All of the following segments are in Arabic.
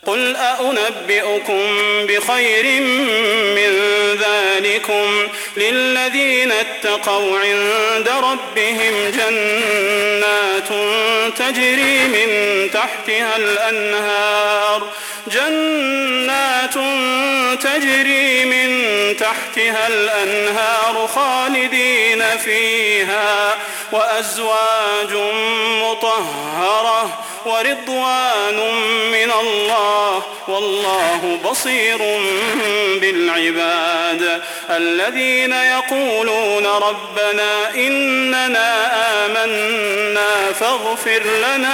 قل أنبئكم بخير من ذلكم للذين اتقوا عند ربهم جنات تجري من تحتها الأنهار خالدين فيها وأزواج مطهرة ورضوان من الله والله بصير بالعباد. الذين يقولون ربنا إننا آمنا فاغفر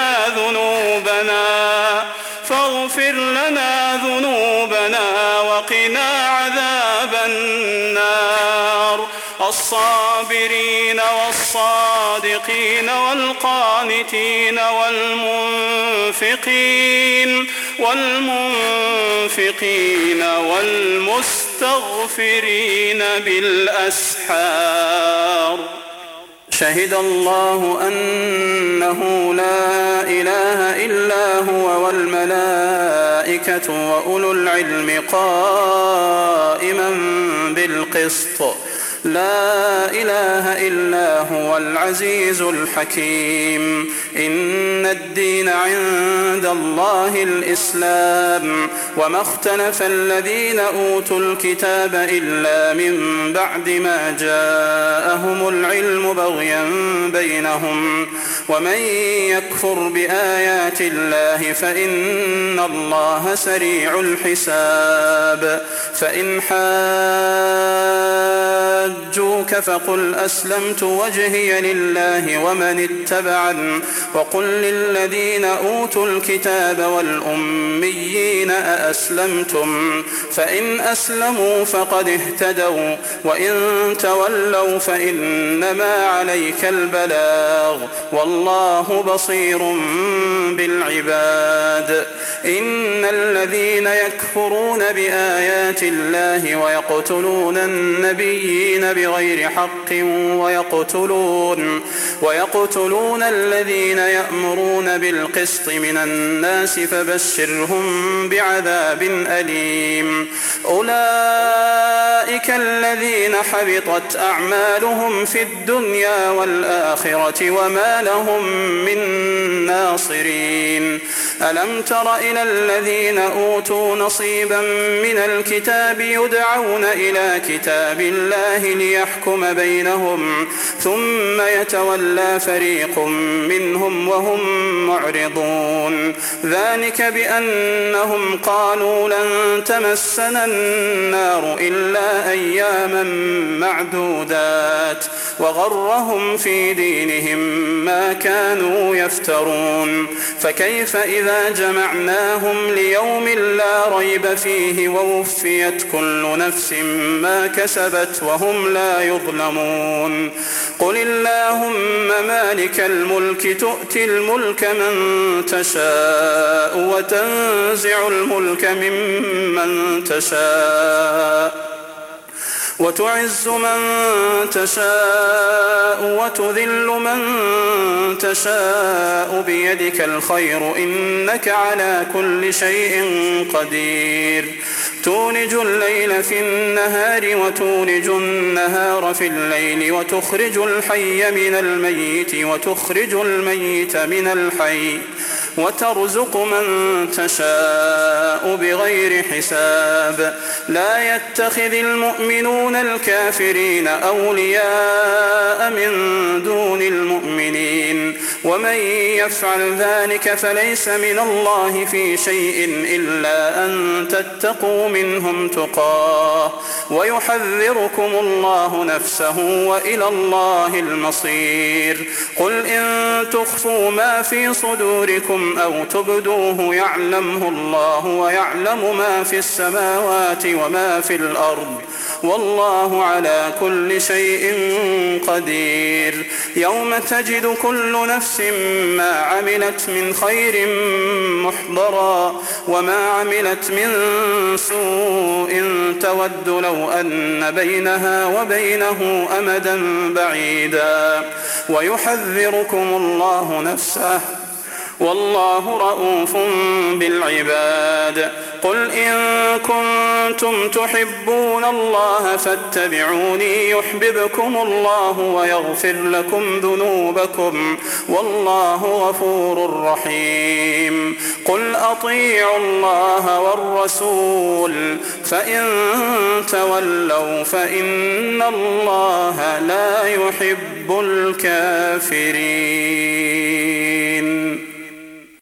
لنا ذنوبنا وقنا عذاب النار. الصابرين والصادقين والقانتين والمنفقين والمستغفرين بالأسحار. شهد الله أنه لا إله إلا هو والملائكة وأولو العلم قائما بالقسط لا إله إلا هو العزيز الحكيم. إن الدين عند الله الإسلام وما اختلف الذين أوتوا الكتاب إلا من بعد ما جاءهم العلم بغيا بينهم ومن يكفر بآيات الله فإن الله سريع الحساب. فإن حاجوك فقل أسلمت وجهي لله ومن اتبعني وقل للذين أوتوا الكتاب والأميين أأسلمتم فإن أسلموا فقد اهتدوا وإن تولوا فإنما عليك البلاغ والله بصير بالعباد. إن الذين يكفرون بآيات الله ويقتلون النبيين بغير حق ويقتلون الذين يأمرون بالقسط من الناس فبشرهم بعذاب أليم. أولئك الذين حبطت أعمالهم في الدنيا والآخرة وما لهم من ناصرين. ألم تر إلى الذين أوتوا نصيبا من الكتاب يدعون إلى كتاب الله ليحكم بينهم ثم يتولى فريق منهم وهم معرضون. ذلك بأنهم قالوا لن تمسنا النار إلا أياما معدودات وغرهم في دينهم ما كانوا يفترون. فكيف إذا جمعناهم ليوم لا ريب فيه ووفيت كل نفس ما كسبت وهم لا يظلمون. قل اللهم مالك الملك تؤتي الملك من تشاء وتنزع الملك ممن تشاء وتعز من تشاء وتذل من تشاء بيدك الخير إنك على كل شيء قدير. تولج الليل في النهار وتولج النهار في الليل وتخرج الحي من الميت وتخرج الميت من الحي وترزق من تشاء بغير حساب. لا يتخذ المؤمنون الكافرين أولياء من دون المؤمنين ومن يفعل ذلك فليس من الله في شيء إلا أن تتقوا منهم تقاه ويحذركم الله نفسه وإلى الله المصير. قل إن تخفوا ما في صدوركم أو تبدوه يعلمه الله ويعلم ما في السماوات وما في الأرض والله على كل شيء قدير. يوم تجد كل نفس ما عملت من خير محضرا وما عملت من سوء تود لو أن بينها وبينه أمدا بعيدا ويحذركم الله نفسه والله رءوف بالعباد. قل إن كنتم تحبون الله فاتبعوني يحببكم الله ويغفر لكم ذنوبكم والله غفور رحيم. قل أطيعوا الله والرسول فإن تولوا فإن الله لا يحب الكافرين.